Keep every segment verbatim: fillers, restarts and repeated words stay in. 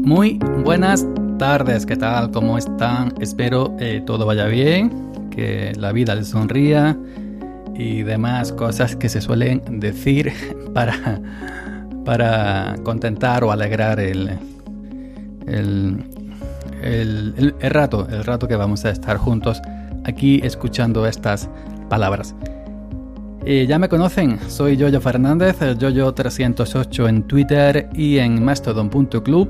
Muy buenas tardes, ¿qué tal? ¿Cómo están? Espero eh, todo vaya bien, que la vida les sonría y demás cosas que se suelen decir para, para contentar o alegrar el, el, el, el, el rato, el rato que vamos a estar juntos aquí escuchando estas palabras. Eh, ya me conocen, soy Yoyo Fernández, Yoyo trescientos ocho en Twitter y en mastodon punto club.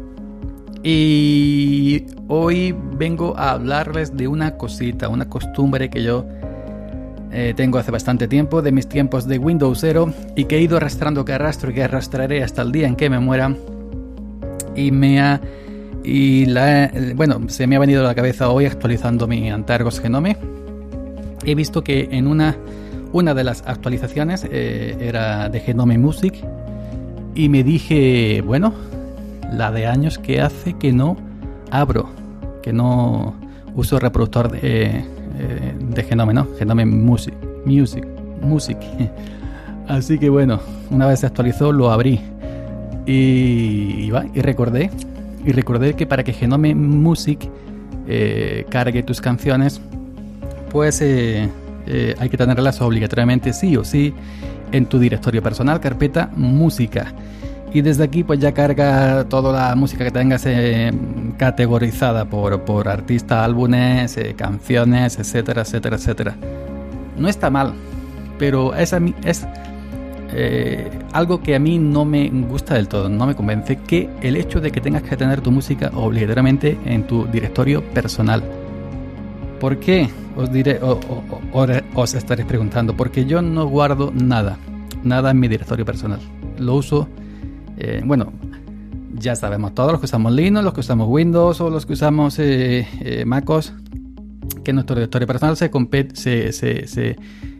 Y hoy vengo a hablarles de una cosita, una costumbre que yo eh, tengo hace bastante tiempo, de mis tiempos de Windows cero, y que he ido arrastrando, que arrastro y que arrastraré hasta el día en que me muera. Y me ha... Y la, bueno, se me ha venido a la cabeza hoy actualizando mi Antergos Genome. He visto que en una... Una de las actualizaciones eh, era de Genome Music y me dije, bueno, la de años que hace que no abro, que no uso reproductor de, eh, de Genome, ¿no? Genome Music, Music, Music. Así que bueno, una vez se actualizó lo abrí y, y, va, y recordé y recordé que para que Genome Music eh, cargue tus canciones, pues... Eh, Eh, hay que tenerlas obligatoriamente sí o sí en tu directorio personal, carpeta música, y desde aquí pues ya carga toda la música que tengas eh, categorizada por, por artista, álbumes, eh, canciones, etcétera, etcétera, etcétera. No está mal, pero es, a mí, es eh, algo que a mí no me gusta del todo, no me convence, que el hecho de que tengas que tener tu música obligatoriamente en tu directorio personal. ¿Por qué? Os diré, o, o, o, os estaréis preguntando, porque yo no guardo nada, nada en mi directorio personal. Lo uso, eh, bueno, ya sabemos todos los que usamos Linux, los que usamos Windows o los que usamos eh, eh, MacOS, que nuestro directorio personal se, comp- se, se, se,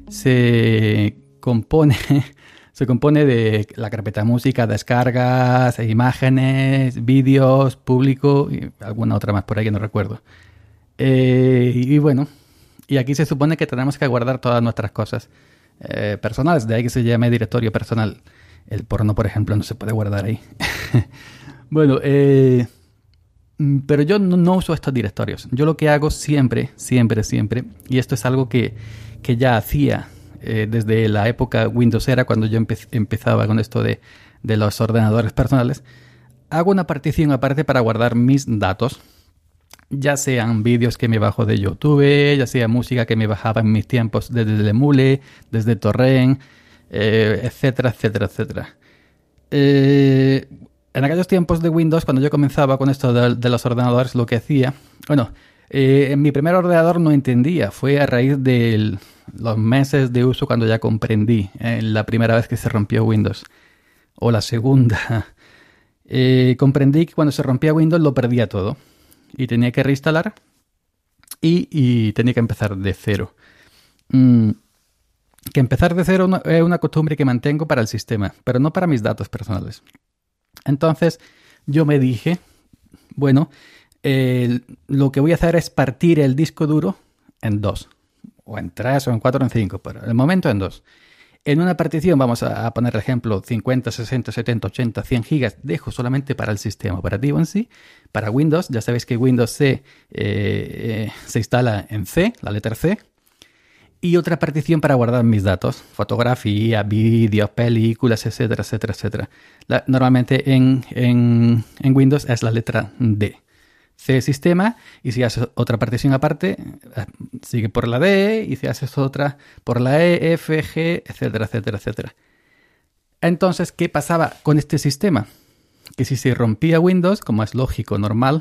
se compone se compone de la carpeta música, descargas, imágenes, vídeos, público y alguna otra más por ahí que no recuerdo. Eh, y, y bueno, y aquí se supone que tenemos que guardar todas nuestras cosas eh, personales, de ahí que se llame directorio personal. El porno, por ejemplo, no se puede guardar ahí. Bueno, eh, pero yo no, no uso estos directorios. Yo lo que hago siempre, siempre, siempre, y esto es algo que, que ya hacía eh, desde la época Windows era, cuando yo empe- empezaba con esto de, de los ordenadores personales, hago una partición aparte para guardar mis datos. Ya sean vídeos que me bajo de YouTube, ya sea música que me bajaba en mis tiempos desde el Emule, desde Torrent, eh, etcétera, etcétera, etcétera. Eh, en aquellos tiempos de Windows, cuando yo comenzaba con esto de, de los ordenadores, lo que hacía... Bueno, eh, en mi primer ordenador no entendía, fue a raíz de los meses de uso cuando ya comprendí, eh, la primera vez que se rompió Windows, o la segunda. Eh, comprendí que cuando se rompía Windows lo perdía todo. Y tenía que reinstalar y, y tenía que empezar de cero. Mm, que empezar de cero no, es una costumbre que mantengo para el sistema, pero no para mis datos personales. Entonces yo me dije, bueno, eh, lo que voy a hacer es partir el disco duro en dos, o en tres, o en cuatro, o en cinco, pero el momento en dos. En una partición vamos a poner ejemplo cincuenta, sesenta, setenta, ochenta, cien gigas. Dejo solamente para el sistema operativo en sí. Para Windows, ya sabéis que Windows C eh, eh, se instala en C, la letra C. Y otra partición para guardar mis datos. Fotografía, vídeos, películas, etcétera, etcétera, etcétera. La, normalmente en, en, en Windows es la letra D. C sistema, y si haces otra partición aparte, sigue por la D, y si haces otra por la E, F, G, etcétera, etcétera, etcétera. Entonces, ¿qué pasaba con este sistema? Que si se rompía Windows, como es lógico, normal,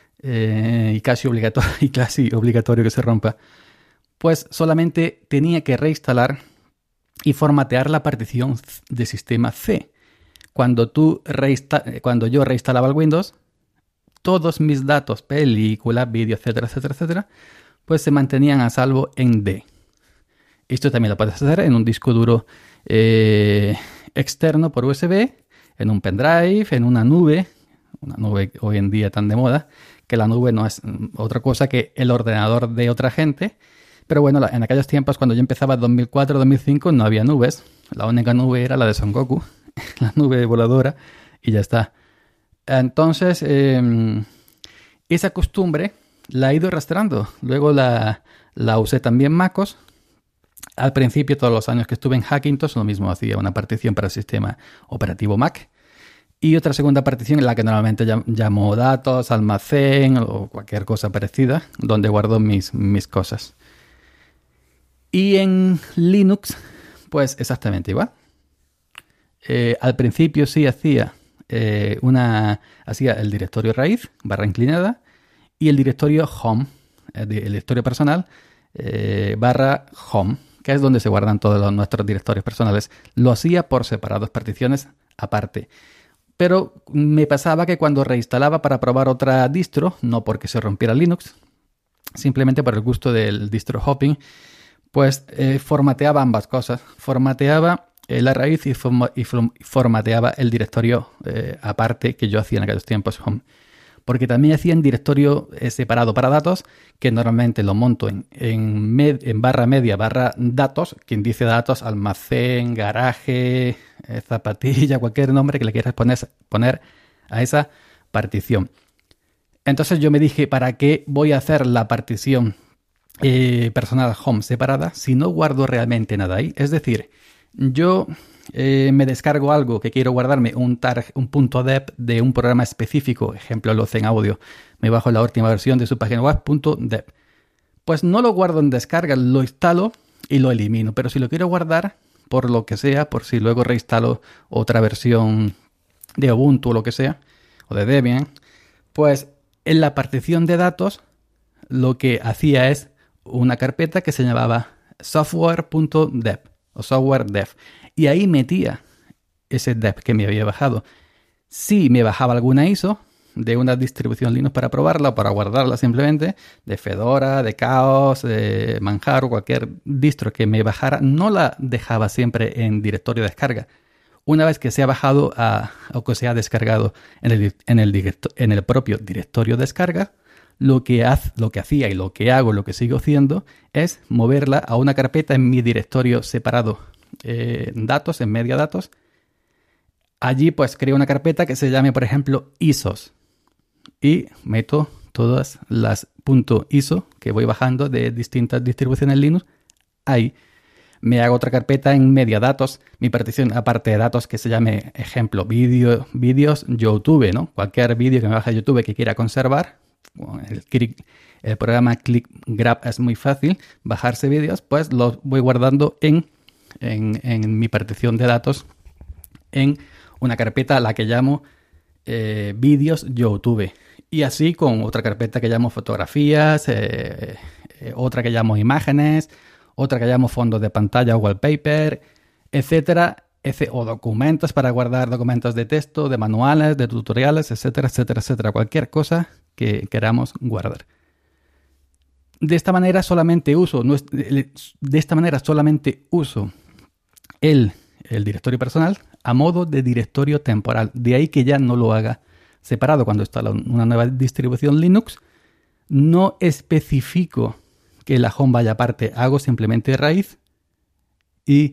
eh, y, casi obligatorio, y casi obligatorio que se rompa, pues solamente tenía que reinstalar y formatear la partición de sistema C. Cuando, tú reinsta- cuando yo reinstalaba el Windows, todos mis datos, películas, vídeos, etcétera, etcétera, etcétera, pues se mantenían a salvo en D. Esto también lo puedes hacer en un disco duro eh, externo por U S B, en un pendrive, en una nube, una nube hoy en día tan de moda, que la nube no es otra cosa que el ordenador de otra gente. Pero bueno, en aquellos tiempos, cuando yo empezaba en dos mil cuatro, dos mil cinco, no había nubes. La única nube era la de Son Goku, la nube voladora, y ya está. Entonces, eh, esa costumbre la he ido arrastrando. Luego la, la usé también en MacOS. Al principio, todos los años que estuve en Hackintosh, lo mismo, hacía una partición para el sistema operativo Mac y otra segunda partición en la que normalmente llamo datos, almacén o cualquier cosa parecida, donde guardo mis, mis cosas. Y en Linux, pues exactamente igual. Eh, al principio sí hacía eh, una hacía el directorio raíz, barra inclinada, y el directorio home, el directorio personal, eh, barra home, que es donde se guardan todos los, nuestros directorios personales. Lo hacía por separadas particiones aparte. Pero me pasaba que cuando reinstalaba para probar otra distro, no porque se rompiera Linux, simplemente por el gusto del distro hopping, pues eh, formateaba ambas cosas. Formateaba eh, la raíz y, forma, y formateaba el directorio eh, aparte que yo hacía en aquellos tiempos home. Porque también hacía un directorio eh, separado para datos, que normalmente lo monto en, en, med, en barra media, barra datos, quien dice datos, almacén, garaje, eh, zapatilla, cualquier nombre que le quieras poner, poner a esa partición. Entonces yo me dije, ¿para qué voy a hacer la partición eh, personal home separada si no guardo realmente nada ahí? Es decir, yo eh, me descargo algo que quiero guardarme, un, tar, un punto dep de un programa específico, ejemplo lo Zen Audio, me bajo la última versión de su página web, punto dep. Pues no lo guardo en descarga, lo instalo y lo elimino, pero si lo quiero guardar por lo que sea, por si luego reinstalo otra versión de Ubuntu o lo que sea, o de Debian, pues en la partición de datos lo que hacía es una carpeta que se llamaba software.dep o software.dev y ahí metía ese dep que me había bajado. Si me bajaba alguna I S O de una distribución Linux para probarla o para guardarla simplemente, de Fedora, de Chaos, de Manjaro, cualquier distro que me bajara, no la dejaba siempre en directorio de descarga. Una vez que se ha bajado a, o que se ha descargado en el, en el, directo, en el propio directorio de descarga, lo que, haz, lo que hacía y lo que hago, lo que sigo haciendo, es moverla a una carpeta en mi directorio separado, eh, datos, en media datos. Allí pues creo una carpeta que se llame, por ejemplo, I S Os. Y meto todas las .iso que voy bajando de distintas distribuciones Linux ahí. Me hago otra carpeta en media datos, mi partición aparte de datos que se llame, ejemplo, vídeo, vídeos YouTube, ¿no? Cualquier vídeo que me baje a YouTube que quiera conservar, el, click, el programa ClickGrab es muy fácil, bajarse vídeos, pues los voy guardando en, en, en mi partición de datos, en una carpeta a la que llamo eh, vídeos YouTube. Y así con otra carpeta que llamo fotografías, eh, eh, otra que llamo imágenes, otra que llamo fondos de pantalla o wallpaper, etcétera, o documentos para guardar documentos de texto, de manuales, de tutoriales, etcétera, etcétera, etcétera, cualquier cosa que queramos guardar. De esta manera solamente uso, de esta manera solamente uso el, el directorio personal a modo de directorio temporal. De ahí que ya no lo haga separado cuando instalo una nueva distribución Linux. No especifico que la home vaya aparte, hago simplemente raíz y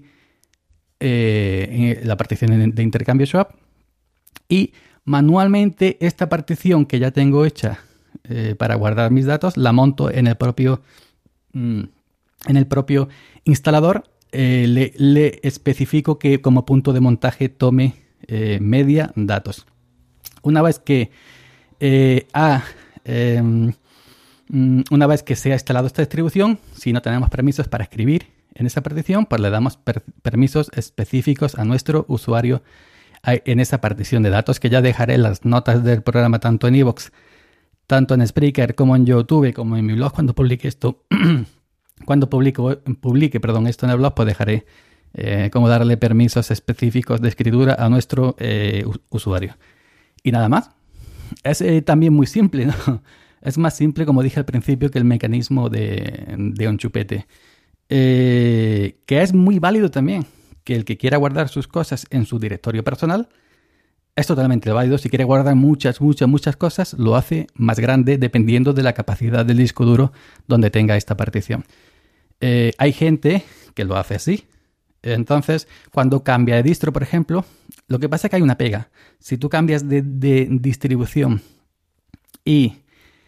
eh, la partición de intercambio swap, y manualmente esta partición que ya tengo hecha eh, para guardar mis datos la monto en el propio mm, en el propio instalador. eh, le, le especifico que como punto de montaje tome eh, media datos. Una vez que eh, ha eh, Una vez que se ha instalado esta distribución, si no tenemos permisos para escribir en esa partición, pues le damos per permisos específicos a nuestro usuario en esa partición de datos, que ya dejaré las notas del programa tanto en iVoox, tanto en Spreaker, como en YouTube, como en mi blog cuando publique esto. Cuando publico, publique perdón, esto en el blog, pues dejaré eh, cómo darle permisos específicos de escritura a nuestro eh, usuario. Y nada más. Es eh, también muy simple, ¿no? Es más simple, como dije al principio, que el mecanismo de, de un chupete. Eh, que es muy válido también. Que el que quiera guardar sus cosas en su directorio personal es totalmente válido. Si quiere guardar muchas, muchas, muchas cosas, lo hace más grande dependiendo de la capacidad del disco duro donde tenga esta partición. Eh, hay gente que lo hace así. Entonces, cuando cambia de distro, por ejemplo, lo que pasa es que hay una pega. Si tú cambias de, de distribución y,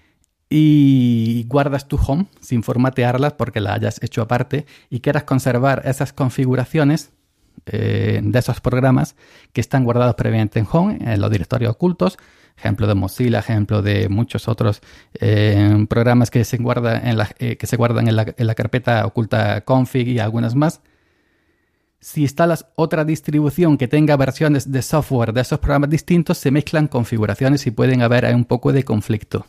y guardas tu home sin formatearlas porque la hayas hecho aparte y quieras conservar esas configuraciones eh, de esos programas que están guardados previamente en home, en los directorios ocultos, ejemplo de Mozilla, ejemplo de muchos otros eh, programas que se, guarda en la, eh, que se guardan en la, en la carpeta oculta config y algunas más. Si instalas otra distribución que tenga versiones de software de esos programas distintos, se mezclan configuraciones y pueden haber un poco de conflicto.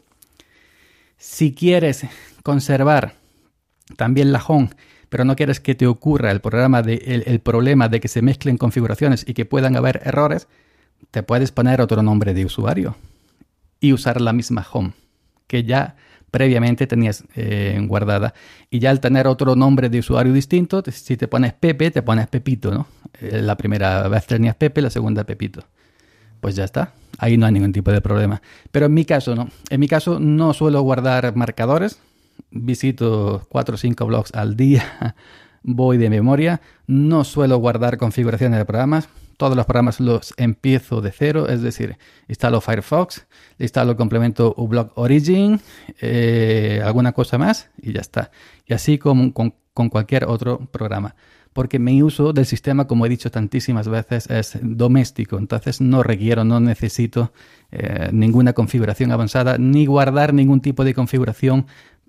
Si quieres conservar también la home, pero no quieres que te ocurra el, programa de, el, el problema de que se mezclen configuraciones y que puedan haber errores, te puedes poner otro nombre de usuario y usar la misma home que ya previamente tenías eh, guardada. Y ya al tener otro nombre de usuario distinto, si te pones Pepe, te pones Pepito, ¿no? Eh, la primera vez tenías Pepe, la segunda Pepito. Pues ya está. Ahí no hay ningún tipo de problema. Pero en mi caso, no. En mi caso no suelo guardar marcadores. Visito cuatro o cinco blogs al día. Voy de memoria. No suelo guardar configuraciones de programas. Todos los programas los empiezo de cero, es decir, instalo Firefox, instalo el complemento uBlock Origin, eh, alguna cosa más y ya está. Y así como con, con cualquier otro programa. Porque mi uso del sistema, como he dicho tantísimas veces, es doméstico. Entonces no requiero, no necesito eh, ninguna configuración avanzada, ni guardar ningún tipo de configuración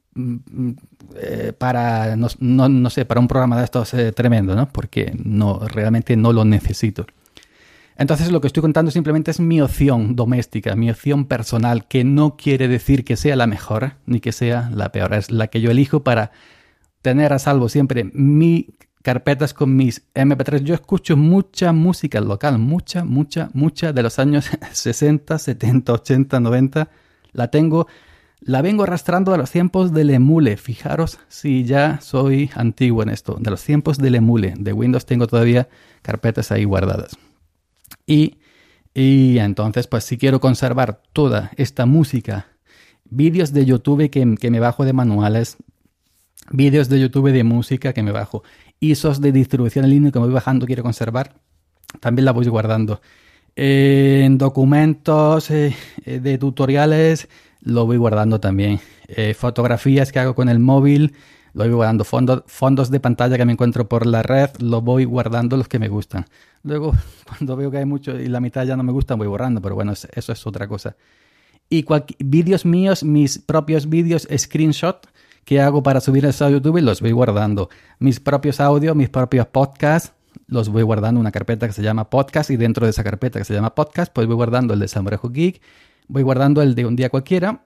eh, para, no, no, no sé, para un programa de estos eh, tremendo, ¿no? Porque no, realmente no lo necesito. Entonces lo que estoy contando simplemente es mi opción doméstica, mi opción personal, que no quiere decir que sea la mejor ni que sea la peor. Es la que yo elijo para tener a salvo siempre mis carpetas con mis eme pe tres. Yo escucho mucha música local, mucha, mucha, mucha de los años sesenta, setenta, ochenta, noventa. La tengo, la vengo arrastrando a los tiempos del emule. Fijaros si ya soy antiguo en esto. De los tiempos del emule. De Windows tengo todavía carpetas ahí guardadas. Y, y entonces, pues si quiero conservar toda esta música, vídeos de YouTube que, que me bajo de manuales, vídeos de YouTube de música que me bajo, I S Os de distribución en línea que me voy bajando, quiero conservar, también la voy guardando. Eh, en documentos eh, de tutoriales lo voy guardando también. Eh, fotografías que hago con el móvil, lo voy guardando. Fondo, fondos de pantalla que me encuentro por la red, lo voy guardando los que me gustan. Luego, cuando veo que hay mucho y la mitad ya no me gustan, voy borrando, pero bueno, eso es otra cosa. Y vídeos míos, mis propios vídeos, screenshot que hago para subirlos a YouTube, los voy guardando. Mis propios audios, mis propios podcasts, los voy guardando en una carpeta que se llama podcast, y dentro de esa carpeta que se llama podcast, pues voy guardando el de Salmorejo Geek, voy guardando el de Un Día Cualquiera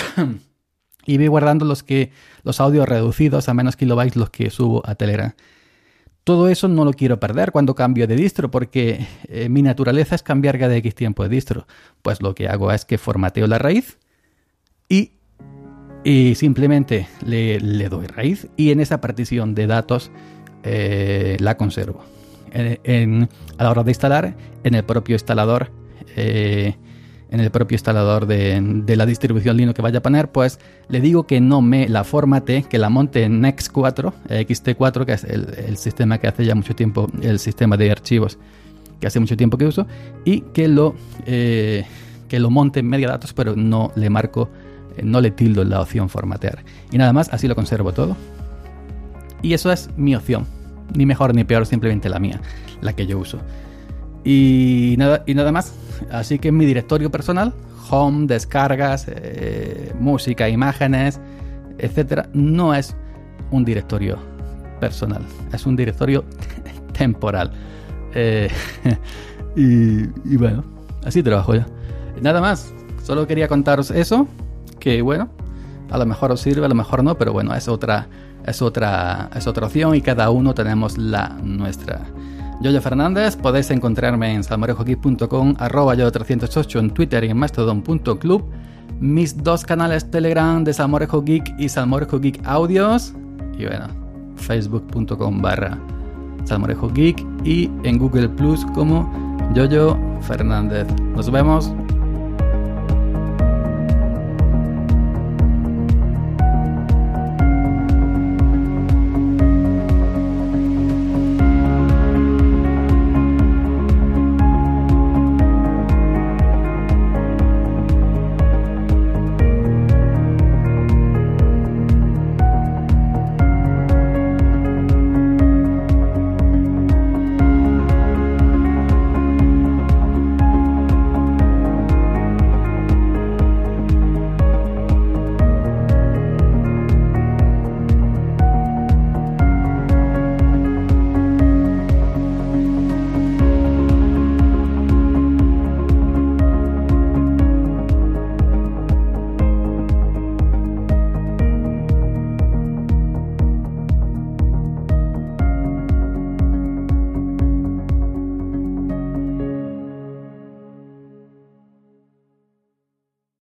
y voy guardando los que los audios reducidos a menos kilobytes, los que subo a Telegram. Todo eso no lo quiero perder cuando cambio de distro, porque eh, mi naturaleza es cambiar cada X tiempo de distro. Pues lo que hago es que formateo la raíz y, y simplemente le, le doy raíz, y en esa partición de datos eh, la conservo. En, en, a la hora de instalar, en el propio instalador, eh, en el propio instalador de, de la distribución Linux que vaya a poner, pues le digo que no me la formate, que la monte en equis cuatro, equis te cuatro, que es el, el sistema que hace ya mucho tiempo, el sistema de archivos que hace mucho tiempo que uso, y que lo, eh, que lo monte en media datos, pero no le marco, eh, no le tildo en la opción formatear. Y nada más, así lo conservo todo. Y eso es mi opción, ni mejor ni peor, simplemente la mía, la que yo uso. Y nada, y nada más. Así que en mi directorio personal, home, descargas, eh, música, imágenes, etcétera, no es un directorio personal, es un directorio temporal. Eh, y, y bueno, así trabajo yo. Nada más, solo quería contaros eso, que bueno, a lo mejor os sirve, a lo mejor no, pero bueno, es otra, es otra, es otra opción, y cada uno tenemos la nuestra. Yoyo Fernández, podéis encontrarme en salmorejo geek punto com, arroba yoyo trescientos ocho en Twitter y en mastodon punto club, mis dos canales Telegram de Salmorejo Geek y Salmorejo Geek Audios, y bueno, facebook punto com barra Salmorejo Geek, y en Google Plus como Yoyo Fernández. Nos vemos.